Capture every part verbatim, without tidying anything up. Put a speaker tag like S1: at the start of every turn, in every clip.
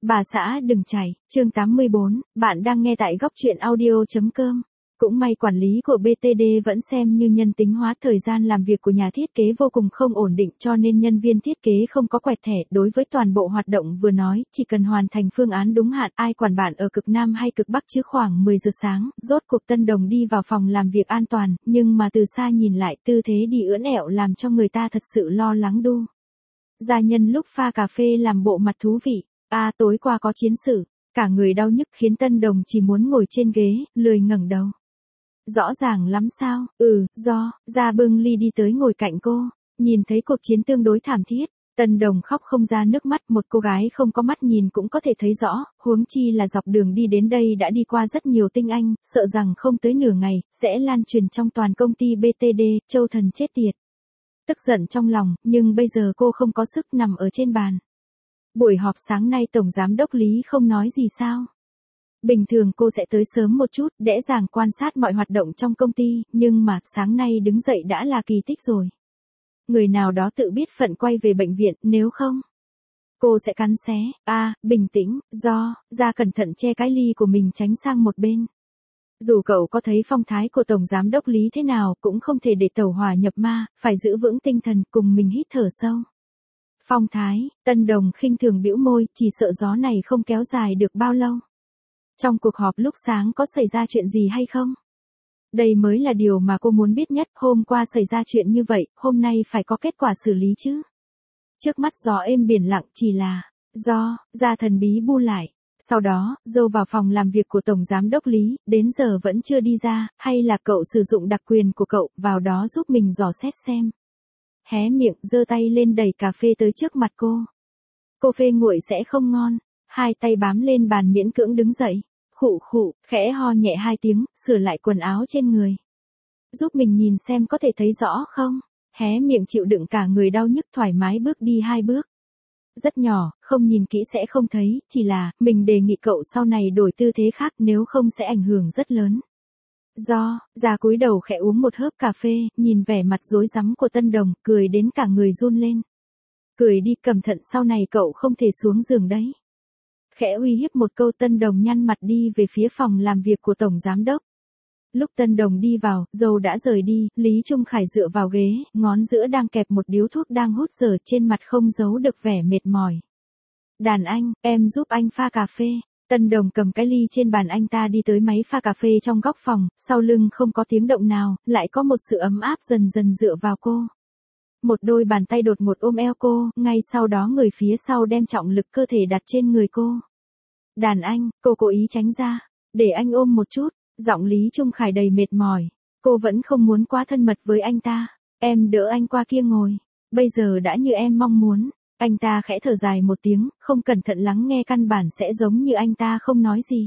S1: Bà xã đừng chảy, chương tám mươi bốn, bạn đang nghe tại góc truyện audio.com. Cũng may quản lý của bê tê đê vẫn xem như nhân tính hóa, thời gian làm việc của nhà thiết kế vô cùng không ổn định cho nên nhân viên thiết kế không có quẹt thẻ. Đối với toàn bộ hoạt động vừa nói, chỉ cần hoàn thành phương án đúng hạn, ai quản bạn ở cực Nam hay cực Bắc chứ. Khoảng mười giờ sáng, rốt cuộc Tân Đồng đi vào phòng làm việc an toàn, nhưng mà từ xa nhìn lại tư thế đi ưỡn ẹo làm cho người ta thật sự lo lắng đu. Gia nhân lúc pha cà phê làm bộ mặt thú vị. À, tối qua có chiến sự, cả người đau nhức khiến Tân Đồng chỉ muốn ngồi trên ghế, lười ngẩng đầu. Rõ ràng lắm sao? Ừ, do, Gia bưng ly đi tới ngồi cạnh cô, nhìn thấy cuộc chiến tương đối thảm thiết, Tân Đồng khóc không ra nước mắt, một cô gái không có mắt nhìn cũng có thể thấy rõ, huống chi là dọc đường đi đến đây đã đi qua rất nhiều tinh anh, sợ rằng không tới nửa ngày, sẽ lan truyền trong toàn công ty bê tê đê, Châu Thần chết tiệt. Tức giận trong lòng, nhưng bây giờ cô không có sức nằm ở trên bàn. Buổi họp sáng nay Tổng Giám đốc Lý không nói gì sao? Bình thường cô sẽ tới sớm một chút, dễ dàng quan sát mọi hoạt động trong công ty, nhưng mà sáng nay đứng dậy đã là kỳ tích rồi. Người nào đó tự biết phận quay về bệnh viện, nếu không, cô sẽ cắn xé. A, à, bình tĩnh, do, Gia cẩn thận che cái ly của mình tránh sang một bên. Dù cậu có thấy phong thái của Tổng Giám đốc Lý thế nào cũng không thể để tẩu hỏa nhập ma, phải giữ vững tinh thần, cùng mình hít thở sâu. Phong thái, Tân Đồng khinh thường bĩu môi, chỉ sợ gió này không kéo dài được bao lâu. Trong cuộc họp lúc sáng có xảy ra chuyện gì hay không? Đây mới là điều mà cô muốn biết nhất, hôm qua xảy ra chuyện như vậy, hôm nay phải có kết quả xử lý chứ. Trước mắt gió êm biển lặng, chỉ là, do, Gia thần bí bu lại. Sau đó, dâu vào phòng làm việc của Tổng Giám đốc Lý, đến giờ vẫn chưa đi ra, hay là cậu sử dụng đặc quyền của cậu, vào đó giúp mình dò xét xem. Hé miệng, giơ tay lên đẩy cà phê tới trước mặt cô. Cô phê nguội sẽ không ngon, hai tay bám lên bàn miễn cưỡng đứng dậy, khụ khụ, khẽ ho nhẹ hai tiếng, sửa lại quần áo trên người. Giúp mình nhìn xem có thể thấy rõ không? Hé miệng chịu đựng cả người đau nhức thoải mái bước đi hai bước. Rất nhỏ, không nhìn kỹ sẽ không thấy, chỉ là, mình đề nghị cậu sau này đổi tư thế khác nếu không sẽ ảnh hưởng rất lớn. Do, Gia cúi đầu khẽ uống một hớp cà phê, nhìn vẻ mặt rối rắm của Tân Đồng, cười đến cả người run lên. Cười đi, cẩn thận sau này cậu không thể xuống giường đấy. Khẽ uy hiếp một câu, Tân Đồng nhăn mặt đi về phía phòng làm việc của Tổng Giám đốc. Lúc Tân Đồng đi vào, dâu đã rời đi, Lý Trung Khải dựa vào ghế, ngón giữa đang kẹp một điếu thuốc đang hút dở, trên mặt không giấu được vẻ mệt mỏi. Đàn anh, em giúp anh pha cà phê. Tân Đồng cầm cái ly trên bàn, anh ta đi tới máy pha cà phê trong góc phòng, sau lưng không có tiếng động nào, lại có một sự ấm áp dần dần dựa vào cô. Một đôi bàn tay đột ngột ôm eo cô, ngay sau đó người phía sau đem trọng lực cơ thể đặt trên người cô. Đàn anh, cô cố ý tránh ra, để anh ôm một chút, giọng Lý Trung Khải đầy mệt mỏi. Cô vẫn không muốn quá thân mật với anh ta, em đỡ anh qua kia ngồi, bây giờ đã như em mong muốn. Anh ta khẽ thở dài một tiếng, không cẩn thận lắng nghe căn bản sẽ giống như anh ta không nói gì.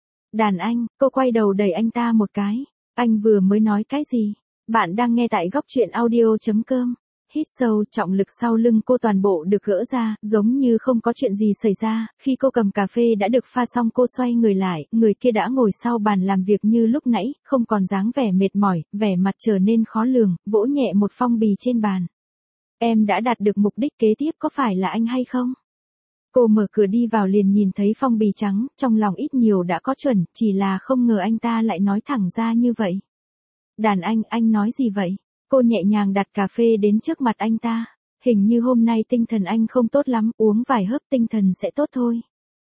S1: Đàn anh, cô quay đầu đẩy anh ta một cái. Anh vừa mới nói cái gì? Bạn đang nghe tại góc truyện audio.com. Hít sâu, trọng lực sau lưng cô toàn bộ được gỡ ra, giống như không có chuyện gì xảy ra. Khi cô cầm cà phê đã được pha xong, cô xoay người lại, người kia đã ngồi sau bàn làm việc như lúc nãy, không còn dáng vẻ mệt mỏi, vẻ mặt trở nên khó lường, vỗ nhẹ một phong bì trên bàn. Em đã đạt được mục đích kế tiếp, có phải là anh hay không? Cô mở cửa đi vào liền nhìn thấy phong bì trắng, trong lòng ít nhiều đã có chuẩn, chỉ là không ngờ anh ta lại nói thẳng ra như vậy. Đàn anh, anh nói gì vậy? Cô nhẹ nhàng đặt cà phê đến trước mặt anh ta. Hình như hôm nay tinh thần anh không tốt lắm, uống vài hớp tinh thần sẽ tốt thôi.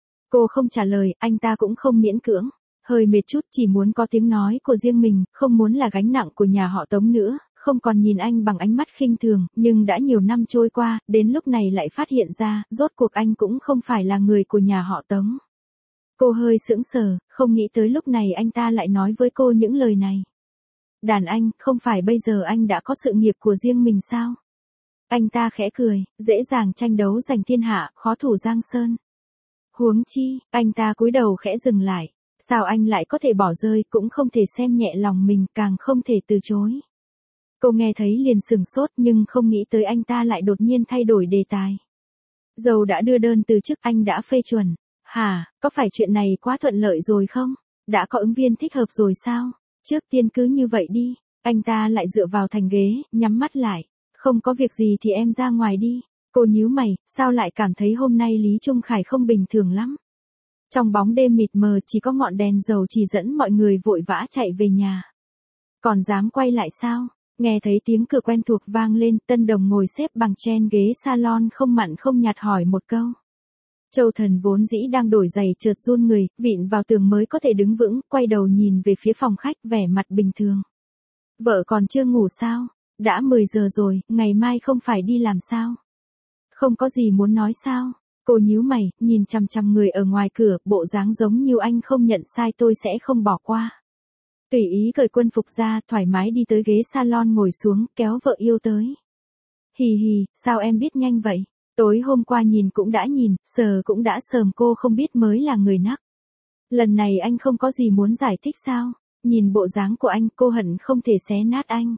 S1: Cô không trả lời, anh ta cũng không miễn cưỡng. Hơi mệt chút, chỉ muốn có tiếng nói của riêng mình, không muốn là gánh nặng của nhà họ Tống nữa. Không còn nhìn anh bằng ánh mắt khinh thường, nhưng đã nhiều năm trôi qua, đến lúc này lại phát hiện ra, rốt cuộc anh cũng không phải là người của nhà họ Tống. Cô hơi sững sờ, không nghĩ tới lúc này anh ta lại nói với cô những lời này. Đàn anh, không phải bây giờ anh đã có sự nghiệp của riêng mình sao? Anh ta khẽ cười, dễ dàng tranh đấu giành thiên hạ, khó thủ Giang Sơn. Huống chi, anh ta cúi đầu khẽ dừng lại. Sao anh lại có thể bỏ rơi, cũng không thể xem nhẹ lòng mình, càng không thể từ chối. Cô nghe thấy liền sừng sốt, nhưng không nghĩ tới anh ta lại đột nhiên thay đổi đề tài. Dầu đã đưa đơn từ chức, anh đã phê chuẩn. Hả, có phải chuyện này quá thuận lợi rồi không? Đã có ứng viên thích hợp rồi sao? Trước tiên cứ như vậy đi. Anh ta lại dựa vào thành ghế, nhắm mắt lại. Không có việc gì thì em ra ngoài đi. Cô nhíu mày, sao lại cảm thấy hôm nay Lý Trung Khải không bình thường lắm. Trong bóng đêm mịt mờ chỉ có ngọn đèn dầu chỉ dẫn mọi người vội vã chạy về nhà. Còn dám quay lại sao? Nghe thấy tiếng cửa quen thuộc vang lên, Tân Đồng ngồi xếp bằng trên ghế salon không mặn không nhạt hỏi một câu. Châu Thần vốn dĩ đang đổi giày chợt run người, vịn vào tường mới có thể đứng vững, quay đầu nhìn về phía phòng khách vẻ mặt bình thường. Vợ còn chưa ngủ sao? Đã mười giờ rồi, ngày mai không phải đi làm sao? Không có gì muốn nói sao? Cô nhíu mày, nhìn chằm chằm người ở ngoài cửa, bộ dáng giống như anh không nhận sai tôi sẽ không bỏ qua. Tùy ý cởi quân phục ra, thoải mái đi tới ghế salon ngồi xuống, kéo vợ yêu tới. Hì hì, sao em biết nhanh vậy? Tối hôm qua nhìn cũng đã nhìn, sờ cũng đã sờm cô không biết mới là người nắc. Lần này anh không có gì muốn giải thích sao? Nhìn bộ dáng của anh cô hận không thể xé nát anh.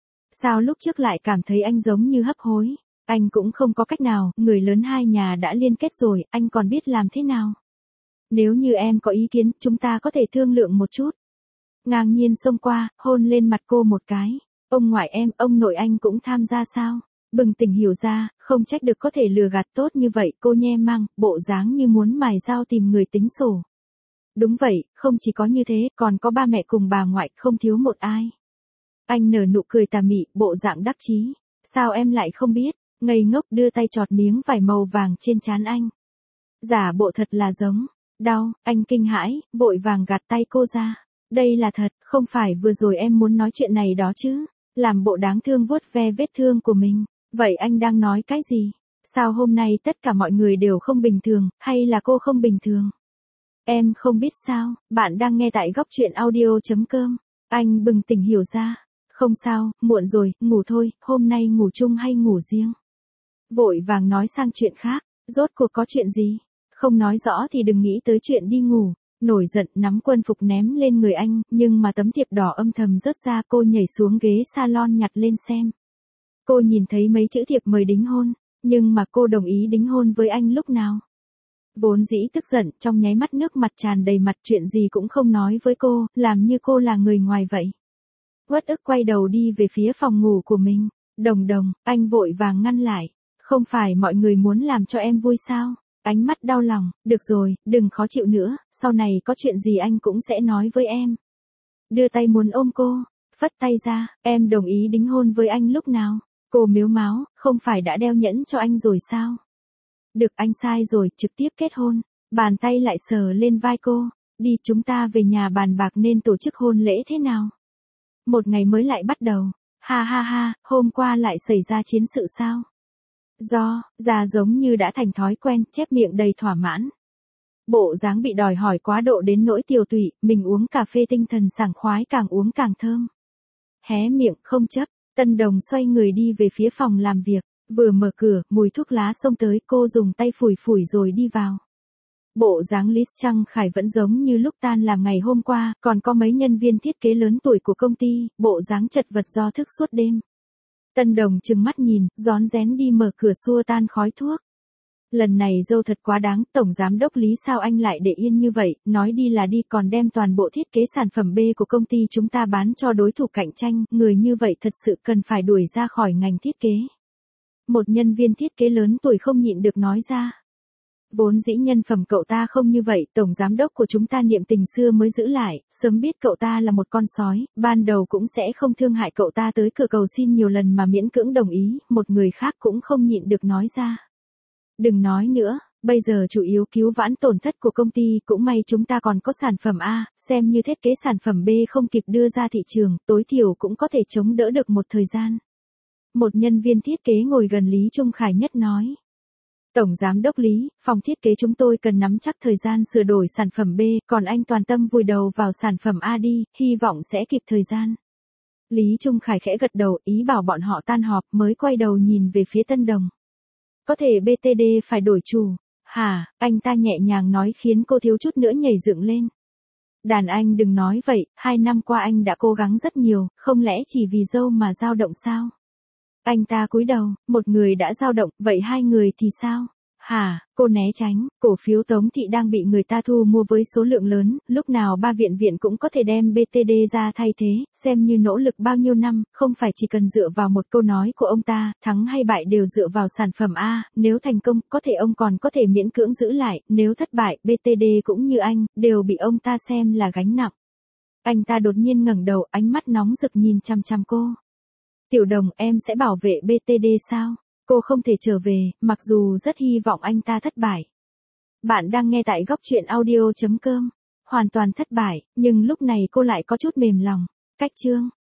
S1: Sao lúc trước lại cảm thấy anh giống như hấp hối? Anh cũng không có cách nào, người lớn hai nhà đã liên kết rồi, anh còn biết làm thế nào? Nếu như em có ý kiến, chúng ta có thể thương lượng một chút. Ngang nhiên xông qua, hôn lên mặt cô một cái. Ông ngoại em, ông nội anh cũng tham gia sao? Bừng tỉnh hiểu ra, không trách được có thể lừa gạt tốt như vậy, cô nhe mang, bộ dáng như muốn mài dao tìm người tính sổ. Đúng vậy, không chỉ có như thế, còn có ba mẹ cùng bà ngoại, không thiếu một ai. Anh nở nụ cười tà mị, bộ dạng đắc chí. Sao em lại không biết? Ngây ngốc đưa tay chọt miếng vải màu vàng trên trán anh. Giả bộ thật là giống. Đau, anh kinh hãi, vội vàng gạt tay cô ra. Đây là thật, không phải vừa rồi em muốn nói chuyện này đó chứ. Làm bộ đáng thương vuốt ve vết thương của mình. Vậy anh đang nói cái gì? Sao hôm nay tất cả mọi người đều không bình thường, hay là cô không bình thường? Em không biết sao, bạn đang nghe tại góc truyện audio chấm com. Anh bừng tỉnh hiểu ra. Không sao, muộn rồi, ngủ thôi, hôm nay ngủ chung hay ngủ riêng? Vội vàng nói sang chuyện khác, rốt cuộc có chuyện gì? Không nói rõ thì đừng nghĩ tới chuyện đi ngủ. Nổi giận nắm quân phục ném lên người anh, nhưng mà tấm thiệp đỏ âm thầm rớt ra, cô nhảy xuống ghế salon nhặt lên xem. Cô nhìn thấy mấy chữ thiệp mời đính hôn, nhưng mà cô đồng ý đính hôn với anh lúc nào? Vốn dĩ tức giận, trong nháy mắt nước mặt tràn đầy mặt, chuyện gì cũng không nói với cô, làm như cô là người ngoài vậy. Uất ức quay đầu đi về phía phòng ngủ của mình. Đồng Đồng, anh vội vàng ngăn lại. Không phải mọi người muốn làm cho em vui sao? Ánh mắt đau lòng, được rồi, đừng khó chịu nữa, sau này có chuyện gì anh cũng sẽ nói với em. Đưa tay muốn ôm cô, phất tay ra, em đồng ý đính hôn với anh lúc nào? Cô mếu máo, không phải đã đeo nhẫn cho anh rồi sao? Được, anh sai rồi, trực tiếp kết hôn. Bàn tay lại sờ lên vai cô, đi chúng ta về nhà bàn bạc nên tổ chức hôn lễ thế nào? Một ngày mới lại bắt đầu, ha ha ha, hôm qua lại xảy ra chiến sự sao? Do, già giống như đã thành thói quen, chép miệng đầy thỏa mãn. Bộ dáng bị đòi hỏi quá độ đến nỗi tiều tụy, mình uống cà phê tinh thần sảng khoái càng uống càng thơm. Hé miệng không chấp, Tân Đồng xoay người đi về phía phòng làm việc, vừa mở cửa, mùi thuốc lá xông tới, cô dùng tay phủi phủi rồi đi vào. Bộ dáng Lý Trăng Khải vẫn giống như lúc tan làm ngày hôm qua, còn có mấy nhân viên thiết kế lớn tuổi của công ty, bộ dáng chật vật do thức suốt đêm. Tân Đồng trừng mắt nhìn, rón rén đi mở cửa xua tan khói thuốc. Lần này dâu thật quá đáng, Tổng Giám đốc Lý sao anh lại để yên như vậy, nói đi là đi còn đem toàn bộ thiết kế sản phẩm B của công ty chúng ta bán cho đối thủ cạnh tranh, người như vậy thật sự cần phải đuổi ra khỏi ngành thiết kế. Một nhân viên thiết kế lớn tuổi không nhịn được nói ra. Vốn dĩ nhân phẩm cậu ta không như vậy, Tổng Giám đốc của chúng ta niệm tình xưa mới giữ lại, sớm biết cậu ta là một con sói, ban đầu cũng sẽ không thương hại cậu ta tới cửa cầu xin nhiều lần mà miễn cưỡng đồng ý, một người khác cũng không nhịn được nói ra. Đừng nói nữa, bây giờ chủ yếu cứu vãn tổn thất của công ty, cũng may chúng ta còn có sản phẩm A, xem như thiết kế sản phẩm B không kịp đưa ra thị trường, tối thiểu cũng có thể chống đỡ được một thời gian. Một nhân viên thiết kế ngồi gần Lý Trung Khải nhất nói. Tổng Giám đốc Lý, phòng thiết kế chúng tôi cần nắm chắc thời gian sửa đổi sản phẩm B, còn anh toàn tâm vùi đầu vào sản phẩm A đi, hy vọng sẽ kịp thời gian. Lý Trung Khải khẽ gật đầu, ý bảo bọn họ tan họp, mới quay đầu nhìn về phía Tân Đồng. Có thể bê tê đê phải đổi chủ. Hả, anh ta nhẹ nhàng nói khiến cô thiếu chút nữa nhảy dựng lên. Đàn anh đừng nói vậy, hai năm qua anh đã cố gắng rất nhiều, không lẽ chỉ vì dâu mà dao động sao? Anh ta cúi đầu, một người đã dao động, vậy hai người thì sao? Hả, cô né tránh, cổ phiếu Tống Thị đang bị người ta thu mua với số lượng lớn, lúc nào ba viện viện cũng có thể đem bê tê đê ra thay thế, xem như nỗ lực bao nhiêu năm, không phải chỉ cần dựa vào một câu nói của ông ta, thắng hay bại đều dựa vào sản phẩm A, nếu thành công, có thể ông còn có thể miễn cưỡng giữ lại, nếu thất bại, bê tê đê cũng như anh, đều bị ông ta xem là gánh nặng. Anh ta đột nhiên ngẩng đầu, ánh mắt nóng rực nhìn chằm chằm cô. Tiểu Đồng, em sẽ bảo vệ bê tê đê sao? Cô không thể trở về, mặc dù rất hy vọng anh ta thất bại. Bạn đang nghe tại góc truyện audio chấm com. Hoàn toàn thất bại, nhưng lúc này cô lại có chút mềm lòng. Cách chương